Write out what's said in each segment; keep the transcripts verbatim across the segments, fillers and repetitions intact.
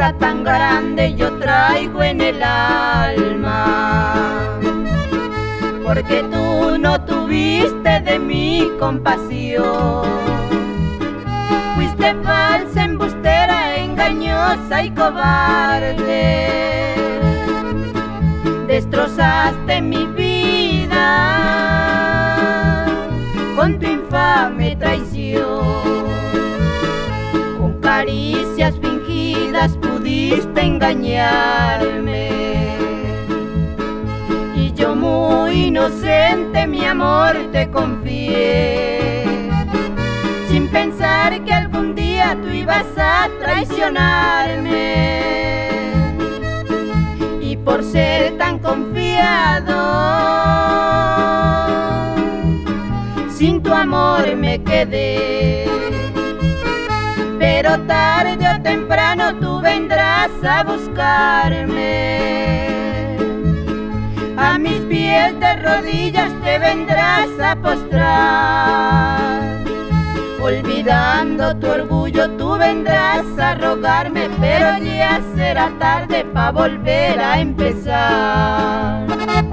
tristeza tan grande yo traigo en el alma, porque tú no tuviste de mí compasión. Fuiste falsa, embustera, engañosa y cobarde. Destrozaste mi vida con tu infame traición. Con caricias fingidas pudiste engañarme, y yo muy inocente mi amor te confié, sin pensar que algún día tú ibas a traicionarme. Y por ser tan confiado, sin tu amor me quedé. Pero tarde o temprano tú vendrás a buscarme. A mis pies de rodillas te vendrás a postrar. Olvidando tu orgullo tú vendrás a rogarme, pero ya será tarde pa' volver a empezar.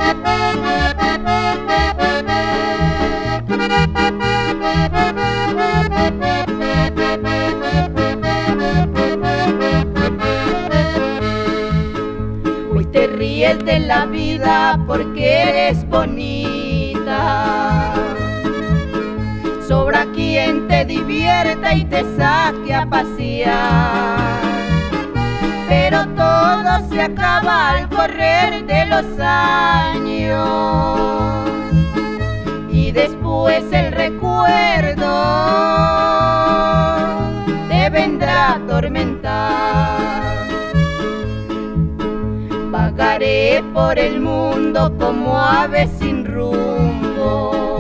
Hoy te ríes de la vida porque eres bonita. Sobra quien te divierta y te saque a pasear, pero todo se acaba al correr de los años, y después el recuerdo te vendrá a atormentar. Vagaré por el mundo como ave sin rumbo,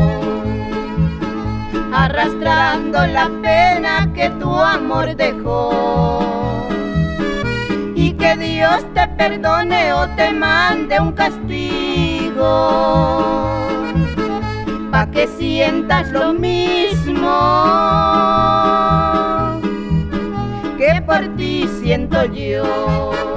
arrastrando la pena que tu amor dejó. Y que Dios te perdone o te mande un castigo, pa' que sientas lo mismo que por ti siento yo.